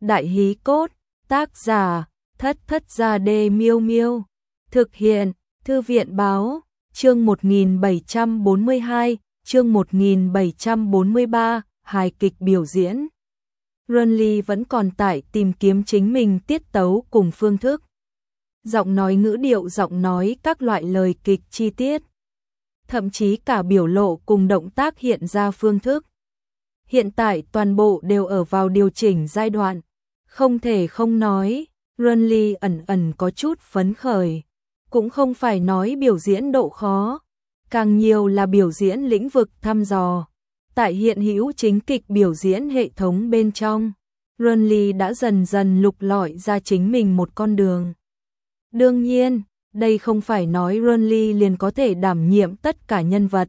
Đại hí cốt, tác giả, Thất Thất Gia Đê Miêu Miêu. Thực hiện, Thư viện báo, chương 1742, chương 1743, hài kịch biểu diễn. Runly vẫn còn tại tìm kiếm chính mình tiết tấu cùng phương thức. Giọng nói ngữ điệu giọng nói các loại lời kịch chi tiết. Thậm chí cả biểu lộ cùng động tác hiện ra phương thức. Hiện tại toàn bộ đều ở vào điều chỉnh giai đoạn. Không thể không nói, Runly ẩn ẩn có chút phấn khởi. Cũng không phải nói biểu diễn độ khó, càng nhiều là biểu diễn lĩnh vực thăm dò. Tại hiện hữu chính kịch biểu diễn hệ thống bên trong, Runly đã dần dần lục lọi ra chính mình một con đường. Đương nhiên, đây không phải nói Runly liền có thể đảm nhiệm tất cả nhân vật.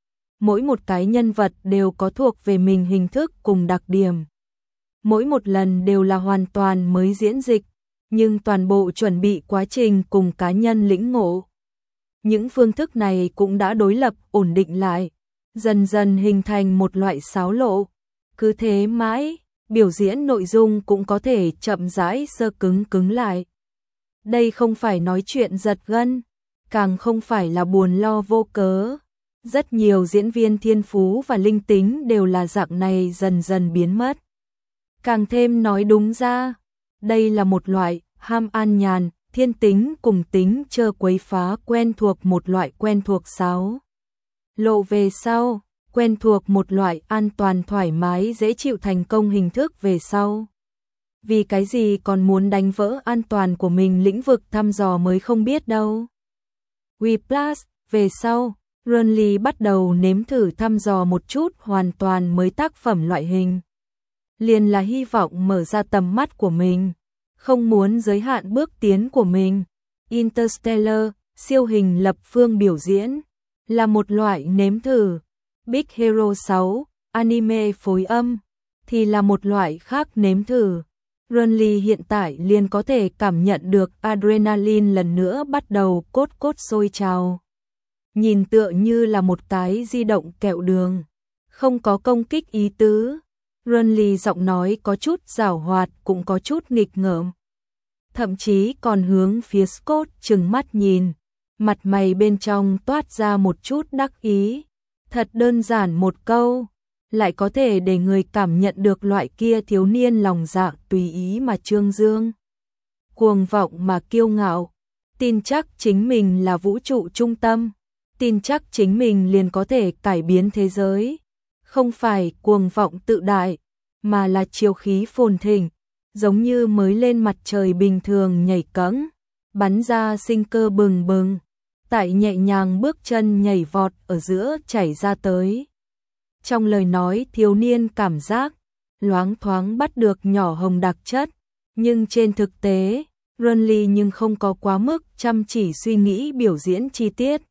Mỗi một cái nhân vật đều có thuộc về mình hình thức cùng đặc điểm. Mỗi một lần đều là hoàn toàn mới diễn dịch, nhưng toàn bộ chuẩn bị quá trình cùng cá nhân lĩnh ngộ. Những phương thức này cũng đã đối lập ổn định lại, dần dần hình thành một loại xáo lộ. Cứ thế mãi, biểu diễn nội dung cũng có thể chậm rãi sơ cứng lại. Đây không phải nói chuyện giật gân, càng không phải là buồn lo vô cớ. Rất nhiều diễn viên thiên phú và linh tính đều là dạng này dần dần biến mất. Càng thêm nói đúng ra, đây là một loại ham an nhàn, thiên tính cùng tính chơ quấy phá quen thuộc một loại quen thuộc xáo lộ về sau, quen thuộc một loại an toàn thoải mái dễ chịu thành công hình thức về sau. Vì cái gì còn muốn đánh vỡ an toàn của mình lĩnh vực thăm dò mới không biết đâu. Whiplash, về sau, Runly bắt đầu nếm thử thăm dò một chút hoàn toàn mới tác phẩm loại hình. Liền là hy vọng mở ra tầm mắt của mình, không muốn giới hạn bước tiến của mình. Interstellar, siêu hình lập phương biểu diễn, là một loại nếm thử. Big Hero 6, anime phối âm, thì là một loại khác nếm thử. Runly hiện tại liền có thể cảm nhận được adrenaline lần nữa bắt đầu cốt sôi trào. Nhìn tựa như là một cái di động kẹo đường, không có công kích ý tứ. Runly giọng nói có chút giảo hoạt cũng có chút nghịch ngợm. Thậm chí còn hướng phía Scott trừng mắt nhìn, mặt mày bên trong toát ra một chút đắc ý. Thật đơn giản một câu, lại có thể để người cảm nhận được loại kia thiếu niên lòng dạ tùy ý mà trương dương, cuồng vọng mà kiêu ngạo, tin chắc chính mình là vũ trụ trung tâm, tin chắc chính mình liền có thể cải biến thế giới. Không phải cuồng vọng tự đại, mà là chiêu khí phồn thịnh, giống như mới lên mặt trời bình thường nhảy cẫng, bắn ra sinh cơ bừng bừng, tại nhẹ nhàng bước chân nhảy vọt ở giữa chảy ra tới. Trong lời nói thiếu niên cảm giác, loáng thoáng bắt được nhỏ hồng đặc chất, nhưng trên thực tế, Runly nhưng không có quá mức chăm chỉ suy nghĩ biểu diễn chi tiết,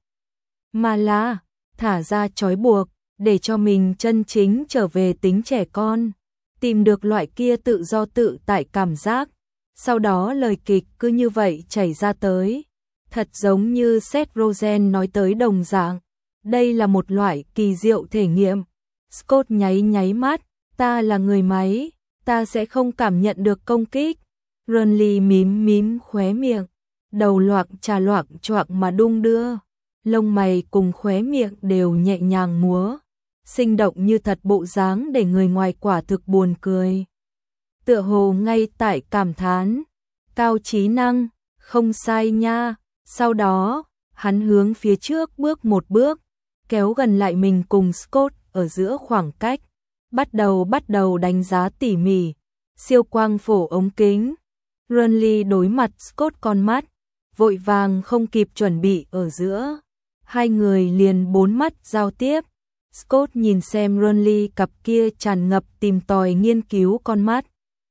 mà là thả ra trói buộc, để cho mình chân chính trở về tính trẻ con, tìm được loại kia tự do tự tại cảm giác. Sau đó lời kịch cứ như vậy chảy ra tới, thật giống như Seth Rogen nói tới đồng dạng. Đây là một loại kỳ diệu thể nghiệm. Scott nháy mắt, ta là người máy, ta sẽ không cảm nhận được công kích. Runly mím khóe miệng, đầu loạng choạng mà đung đưa, lông mày cùng khóe miệng đều nhẹ nhàng múa, sinh động như thật bộ dáng để người ngoài quả thực buồn cười. Tựa hồ ngay tại cảm thán, cao trí năng, không sai nha. Sau đó, hắn hướng phía trước bước một bước, kéo gần lại mình cùng Scott ở giữa khoảng cách, bắt đầu đánh giá tỉ mỉ, siêu quang phổ ống kính. Runly đối mặt Scott con mắt, vội vàng không kịp chuẩn bị ở giữa. Hai người liền bốn mắt giao tiếp. Scott nhìn xem Runly cặp kia tràn ngập tìm tòi nghiên cứu con mắt,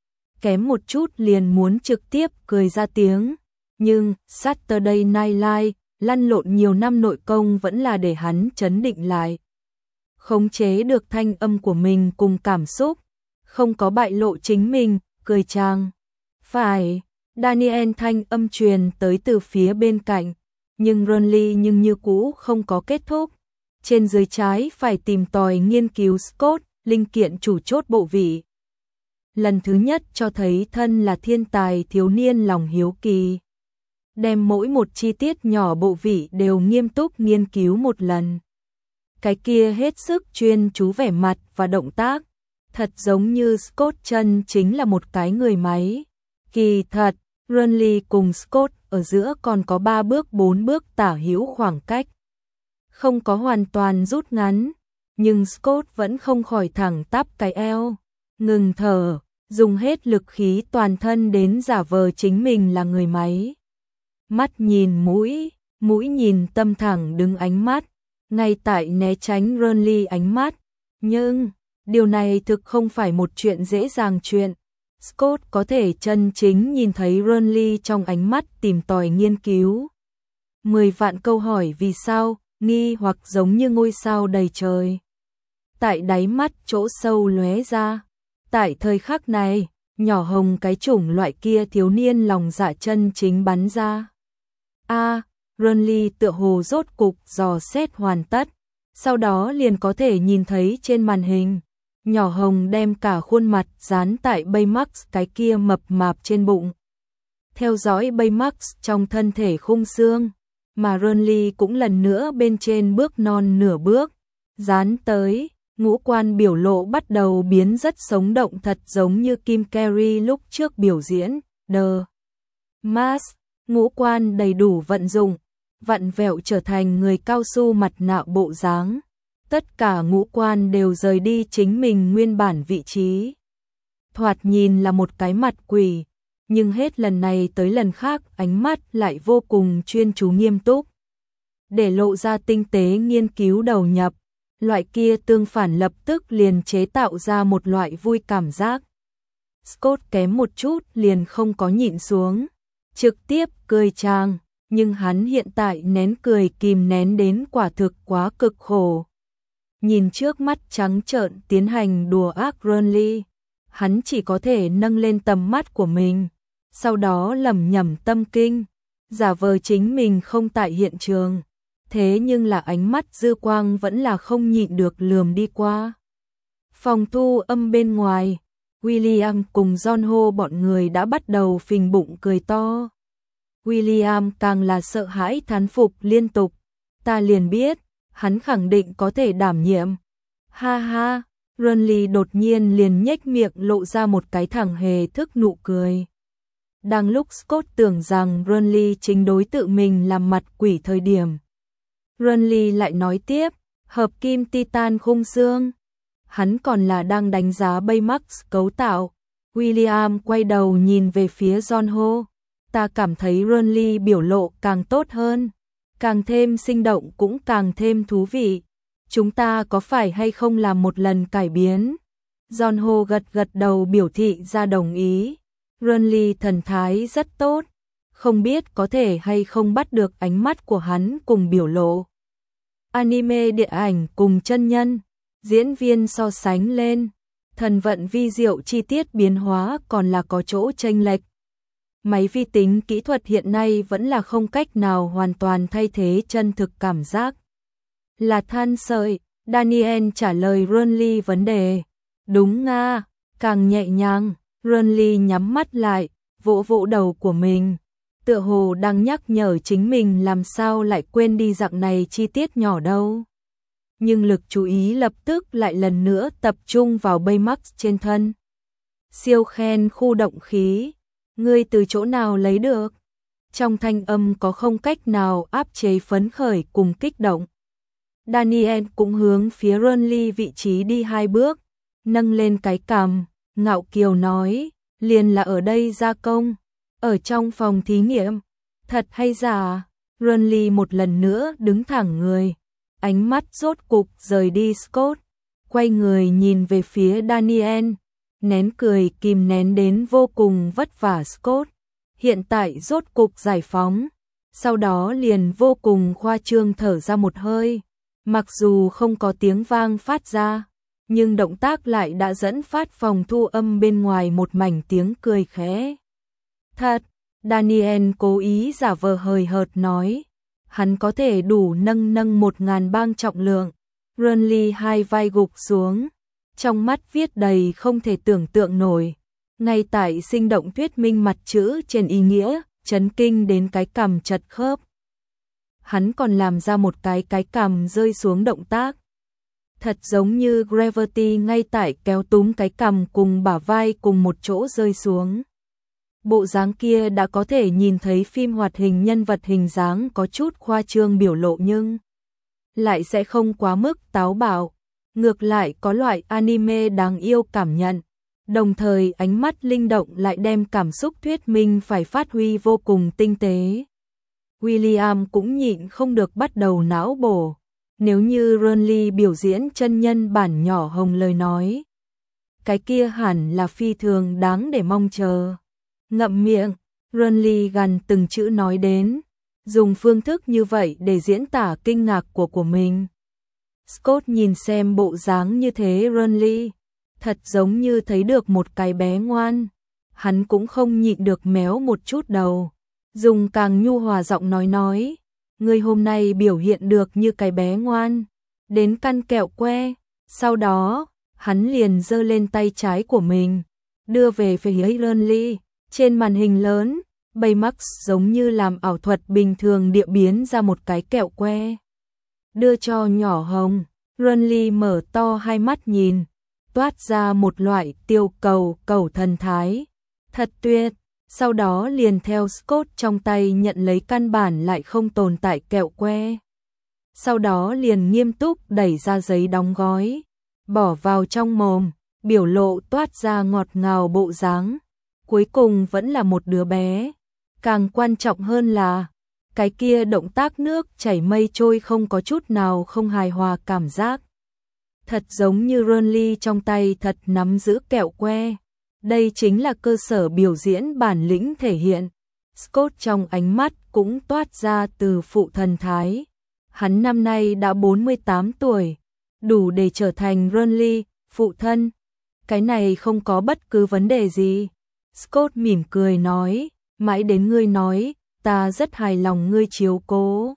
kém một chút liền muốn trực tiếp cười ra tiếng. Nhưng Saturday Night Live lăn lộn nhiều năm nội công vẫn là để hắn trấn định lại, khống chế được thanh âm của mình cùng cảm xúc, không có bại lộ chính mình, cười chang. Phải, Daniel thanh âm truyền tới từ phía bên cạnh, nhưng Runly như cũ không có kết thúc. Trên dưới trái phải tìm tòi nghiên cứu Scott, linh kiện chủ chốt bộ vị. lần thứ nhất cho thấy thân là thiên tài thiếu niên lòng hiếu kỳ. Đem mỗi một chi tiết nhỏ bộ vị đều nghiêm túc nghiên cứu một lần. Cái kia hết sức chuyên chú vẻ mặt và động tác, thật giống như Scott chân chính là một cái người máy. Kỳ thật, Renly cùng Scott ở giữa còn có 3 bước 4 bước tả hữu khoảng cách. Không có hoàn toàn rút ngắn, nhưng Scott vẫn không khỏi thẳng tắp cái eo, ngừng thở, dùng hết lực khí toàn thân đến giả vờ chính mình là người máy. Mắt nhìn mũi, mũi nhìn tâm thẳng đứng ánh mắt, ngay tại né tránh Renly ánh mắt. Nhưng, điều này thực không phải một chuyện dễ dàng chuyện. Scott có thể chân chính nhìn thấy Renly trong ánh mắt tìm tòi nghiên cứu. 10 vạn câu hỏi vì sao, nghi hoặc giống như ngôi sao đầy trời. Tại đáy mắt chỗ sâu lóe ra. Tại thời khắc này, nhỏ hồng cái chủng loại kia thiếu niên lòng dạ chân chính bắn ra. Renly tựa hồ rốt cục dò xét hoàn tất, sau đó liền có thể nhìn thấy trên màn hình, nhỏ hồng đem cả khuôn mặt dán tại Baymax cái kia mập mạp trên bụng. Theo dõi Baymax trong thân thể khung xương, mà Renly cũng lần nữa bên trên bước non nửa bước, dán tới, ngũ quan biểu lộ bắt đầu biến rất sống động thật giống như Kim Carey lúc trước biểu diễn, The Mask, ngũ quan đầy đủ vận dụng, vặn vẹo trở thành người cao su mặt nạ bộ dáng. Tất cả ngũ quan đều rời đi chính mình nguyên bản vị trí. Thoạt nhìn là một cái mặt quỷ, nhưng hết lần này tới lần khác ánh mắt lại vô cùng chuyên chú nghiêm túc. Để lộ ra tinh tế nghiên cứu đầu nhập, loại kia tương phản lập tức liền chế tạo ra một loại vui cảm giác. Scott kém một chút liền không có nhịn xuống, trực tiếp cười tràng, nhưng hắn hiện tại nén cười kìm nén đến quả thực quá cực khổ. Nhìn trước mắt trắng trợn tiến hành đùa ác Renly, hắn chỉ có thể nâng lên tầm mắt của mình, sau đó lẩm nhẩm tâm kinh, giả vờ chính mình không tại hiện trường, thế nhưng là ánh mắt dư quang vẫn là không nhịn được lườm đi qua. Phòng thu âm bên ngoài, William cùng John Ho bọn người đã bắt đầu phình bụng cười to. William càng là sợ hãi thán phục liên tục, ta liền biết, hắn khẳng định có thể đảm nhiệm. Ha ha, Renly đột nhiên liền nhếch miệng lộ ra một cái thẳng hề thức nụ cười. Đang lúc Scott tưởng rằng Renly chính đối tự mình làm mặt quỷ thời điểm, Renly lại nói tiếp, hợp kim titan khung xương. Hắn còn là đang đánh giá Baymax cấu tạo. William quay đầu nhìn về phía John Ho. Ta cảm thấy Renly biểu lộ càng tốt hơn, càng thêm sinh động cũng càng thêm thú vị. Chúng ta có phải hay không làm một lần cải biến? John Ho gật gật đầu biểu thị ra đồng ý. Renly thần thái rất tốt, không biết có thể hay không bắt được ánh mắt của hắn cùng biểu lộ. Anime điện ảnh cùng chân nhân, diễn viên so sánh lên, thần vận vi diệu chi tiết biến hóa còn là có chỗ chênh lệch. Máy vi tính kỹ thuật hiện nay vẫn là không cách nào hoàn toàn thay thế chân thực cảm giác. Là than sợi, Daniel trả lời Renly vấn đề. Đúng nga, càng nhẹ nhàng, Renly nhắm mắt lại, vỗ vỗ đầu của mình. Tựa hồ đang nhắc nhở chính mình làm sao lại quên đi dạng này chi tiết nhỏ đâu. Nhưng lực chú ý lập tức lại lần nữa tập trung vào Baymax trên thân. Siêu khen khu động khí, ngươi từ chỗ nào lấy được? Trong thanh âm có không cách nào áp chế phấn khởi cùng kích động. Daniel cũng hướng phía Renly vị trí đi 2 bước, nâng lên cái cằm, ngạo kiều nói, liền là ở đây gia công, ở trong phòng thí nghiệm, thật hay giả? Renly một lần nữa đứng thẳng người, ánh mắt rốt cục rời đi Scott, quay người nhìn về phía Daniel, nén cười kìm nén đến vô cùng vất vả Scott, hiện tại rốt cục giải phóng, sau đó liền vô cùng khoa trương thở ra một hơi, mặc dù không có tiếng vang phát ra, nhưng động tác lại đã dẫn phát phòng thu âm bên ngoài một mảnh tiếng cười khẽ. Thật, Daniel cố ý giả vờ hời hợt nói, hắn có thể đủ nâng 1000 bang trọng lượng. Renly hai vai gục xuống, trong mắt viết đầy không thể tưởng tượng nổi, Ngay tại sinh động thuyết minh mặt chữ trên ý nghĩa, chấn kinh đến cái cằm chật khớp. Hắn còn làm ra một cái cằm rơi xuống động tác. Thật giống như Gravity ngay tại kéo túm cái cằm cùng bả vai cùng một chỗ rơi xuống. Bộ dáng kia đã có thể nhìn thấy phim hoạt hình nhân vật hình dáng có chút khoa trương biểu lộ nhưng lại sẽ không quá mức táo bạo, ngược lại có loại anime đáng yêu cảm nhận, đồng thời ánh mắt linh động lại đem cảm xúc thuyết minh phải phát huy vô cùng tinh tế. William cũng nhịn không được bắt đầu não bổ, nếu như Renly biểu diễn chân nhân bản nhỏ hồng lời nói, cái kia hẳn là phi thường đáng để mong chờ. Ngậm miệng, Renly gần từng chữ nói đến, dùng phương thức như vậy để diễn tả kinh ngạc của mình. Scott nhìn xem bộ dáng như thế Renly, thật giống như thấy được một cái bé ngoan. Hắn cũng không nhịn được méo một chút đầu, dùng càng nhu hòa giọng nói, ngươi hôm nay biểu hiện được như cái bé ngoan, đến căn kẹo que. Sau đó, hắn liền giơ lên tay trái của mình, đưa về phía Renly. Trên màn hình lớn, Baymax giống như làm ảo thuật bình thường địa biến ra một cái kẹo que, đưa cho nhỏ hồng. Renly mở to hai mắt nhìn, toát ra một loại tiêu cầu thần thái. Thật tuyệt, sau đó liền theo Scott trong tay nhận lấy căn bản lại không tồn tại kẹo que. Sau đó liền nghiêm túc đẩy ra giấy đóng gói, bỏ vào trong mồm, biểu lộ toát ra ngọt ngào bộ dáng. Cuối cùng vẫn là một đứa bé. Càng quan trọng hơn là, cái kia động tác nước chảy mây trôi không có chút nào không hài hòa cảm giác. Thật giống như Renly trong tay thật nắm giữ kẹo que. Đây chính là cơ sở biểu diễn bản lĩnh thể hiện. Scott trong ánh mắt cũng toát ra từ phụ thần thái. Hắn năm nay đã 48 tuổi, đủ để trở thành Renly, phụ thân. Cái này không có bất cứ vấn đề gì. Scott mỉm cười nói, mãi đến ngươi nói, ta rất hài lòng ngươi chiếu cố.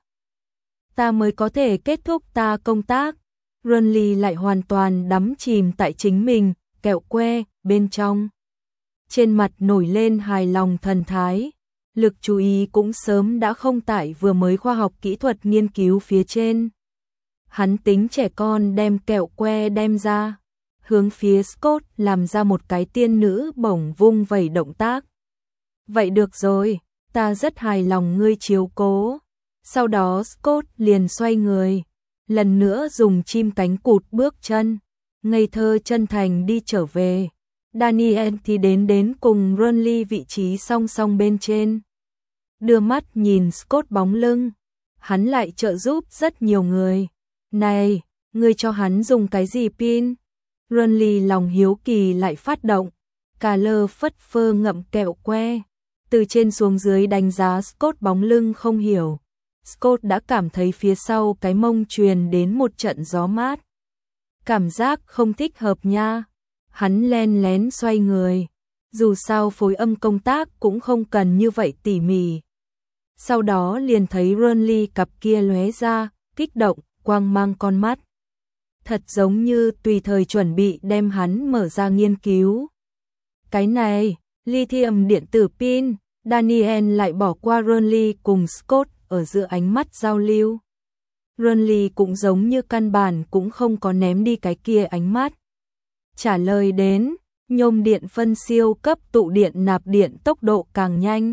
Ta mới có thể kết thúc ta công tác. Renly lại hoàn toàn đắm chìm tại chính mình, kẹo que, bên trong. Trên mặt nổi lên hài lòng thần thái. Lực chú ý cũng sớm đã không tại vừa mới khoa học kỹ thuật nghiên cứu phía trên. Hắn tính trẻ con đem kẹo que đem ra, hướng phía Scott làm ra một cái tiên nữ bổng vung vẩy động tác. Vậy được rồi, ta rất hài lòng ngươi chiếu cố. Sau đó Scott liền xoay người, lần nữa dùng chim cánh cụt bước chân, ngây thơ chân thành đi trở về. Daniel thì đến cùng Renly vị trí song song bên trên. Đưa mắt nhìn Scott bóng lưng, hắn lại trợ giúp rất nhiều người. Này, ngươi cho hắn dùng cái gì pin? Renly lòng hiếu kỳ lại phát động, cà lơ phất phơ ngậm kẹo que, từ trên xuống dưới đánh giá Scott bóng lưng không hiểu. Scott đã cảm thấy phía sau cái mông truyền đến một trận gió mát. Cảm giác không thích hợp nha. Hắn len lén xoay người, dù sao phối âm công tác cũng không cần như vậy tỉ mỉ. Sau đó liền thấy Renly cặp kia lóe ra, kích động, quang mang con mắt. Thật giống như tùy thời chuẩn bị đem hắn mở ra nghiên cứu. Cái này, lithium điện tử pin, Daniel lại bỏ qua Renly cùng Scott ở giữa ánh mắt giao lưu. Renly cũng giống như căn bản cũng không có ném đi cái kia ánh mắt. Trả lời đến, nhôm điện phân siêu cấp tụ điện nạp điện tốc độ càng nhanh.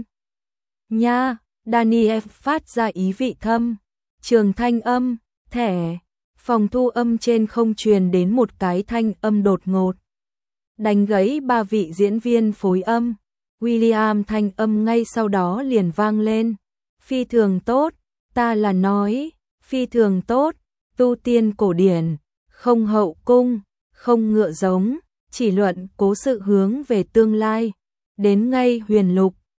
Nha, Daniel phát ra ý vị thâm, trường thanh âm, thẻ, phòng thu âm trên không truyền đến một cái thanh âm đột ngột. Đánh gãy ba vị diễn viên phối âm, William thanh âm ngay sau đó liền vang lên. Phi thường tốt, ta là nói, phi thường tốt, tu tiên cổ điển, không hậu cung, không ngựa giống, chỉ luận cố sự hướng về tương lai, đến ngay huyền lục,